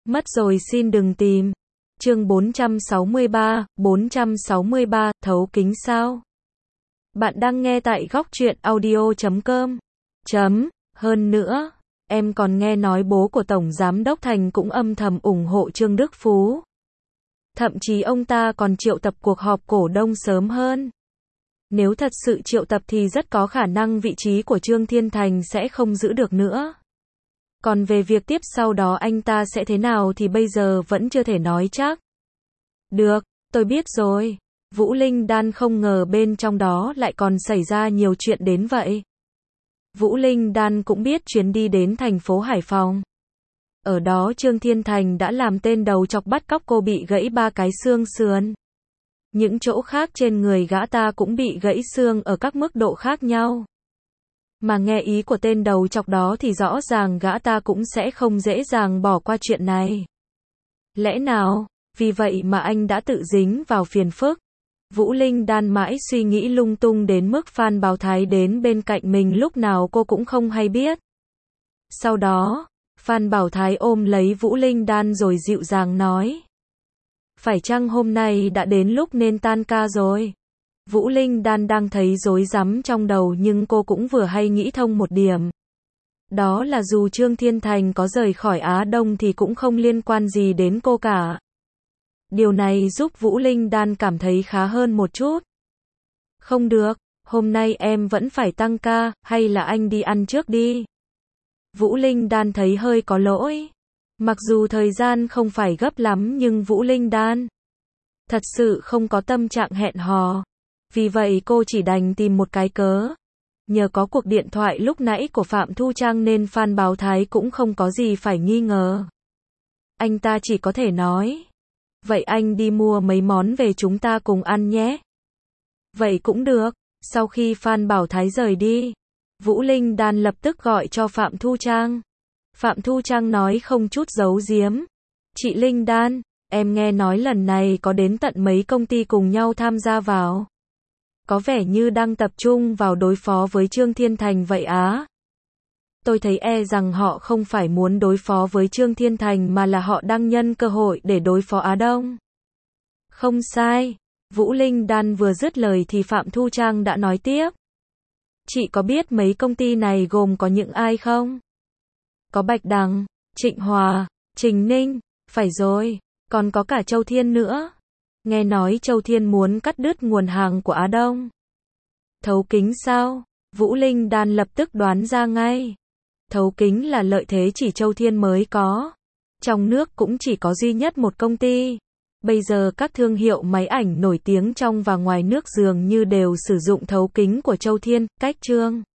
Mất rồi xin đừng tìm. Chương 463, thấu kính sao? Bạn đang nghe tại góc truyện audio.com. Hơn nữa, em còn nghe nói bố của Tổng Giám đốc Thành cũng âm thầm ủng hộ Trương Đức Phú. Thậm chí ông ta còn triệu tập cuộc họp cổ đông sớm hơn. Nếu thật sự triệu tập thì rất có khả năng vị trí của Trương Thiên Thành sẽ không giữ được nữa. Còn về việc tiếp sau đó anh ta sẽ thế nào thì bây giờ vẫn chưa thể nói chắc. Được, tôi biết rồi. Vũ Linh Đan không ngờ bên trong đó lại còn xảy ra nhiều chuyện đến vậy. Vũ Linh Đan cũng biết chuyến đi đến thành phố Hải Phòng. Ở đó Trương Thiên Thành đã làm tên đầu chọc bắt cóc cô bị gãy 3 cái xương sườn. Những chỗ khác trên người gã ta cũng bị gãy xương ở các mức độ khác nhau. Mà nghe ý của tên đầu chọc đó thì rõ ràng gã ta cũng sẽ không dễ dàng bỏ qua chuyện này. Lẽ nào, vì vậy mà anh đã tự dính vào phiền phức? Vũ Linh Đan mãi suy nghĩ lung tung đến mức Phan Bảo Thái đến bên cạnh mình lúc nào cô cũng không hay biết. Sau đó, Phan Bảo Thái ôm lấy Vũ Linh Đan rồi dịu dàng nói. Phải chăng hôm nay đã đến lúc nên tan ca rồi? Vũ Linh Đan đang thấy rối rắm trong đầu nhưng cô cũng vừa hay nghĩ thông một điểm. Đó là dù Trương Thiên Thành có rời khỏi Á Đông thì cũng không liên quan gì đến cô cả. Điều này giúp Vũ Linh Đan cảm thấy khá hơn một chút. Không được, hôm nay em vẫn phải tăng ca, hay là anh đi ăn trước đi. Vũ Linh Đan thấy hơi có lỗi. Mặc dù thời gian không phải gấp lắm nhưng Vũ Linh Đan thật sự không có tâm trạng hẹn hò. Vì vậy cô chỉ đành tìm một cái cớ. Nhờ có cuộc điện thoại lúc nãy của Phạm Thu Trang nên Phan Bảo Thái cũng không có gì phải nghi ngờ. Anh ta chỉ có thể nói. Vậy anh đi mua mấy món về chúng ta cùng ăn nhé. Vậy cũng được. Sau khi Phan Bảo Thái rời đi, Vũ Linh Đan lập tức gọi cho Phạm Thu Trang. Phạm Thu Trang nói không chút giấu giếm. Chị Linh Đan, em nghe nói lần này có đến tận mấy công ty cùng nhau tham gia vào. Có vẻ như đang tập trung vào đối phó với Trương Thiên Thành vậy á. Tôi thấy rằng họ không phải muốn đối phó với Trương Thiên Thành mà là họ đang nhân cơ hội để đối phó Á Đông. Không sai. Vũ Linh Đan vừa dứt lời thì Phạm Thu Trang đã nói tiếp. Chị có biết mấy công ty này gồm có những ai không? Có Bạch Đằng, Trịnh Hòa, Trình Ninh, phải rồi, còn có cả Châu Thiên nữa. Nghe nói Châu Thiên muốn cắt đứt nguồn hàng của Á Đông. Thấu kính sao? Vũ Linh Đan lập tức đoán ra ngay. Thấu kính là lợi thế chỉ Châu Thiên mới có. Trong nước cũng chỉ có duy nhất một công ty. Bây giờ các thương hiệu máy ảnh nổi tiếng trong và ngoài nước dường như đều sử dụng thấu kính của Châu Thiên, cách Trương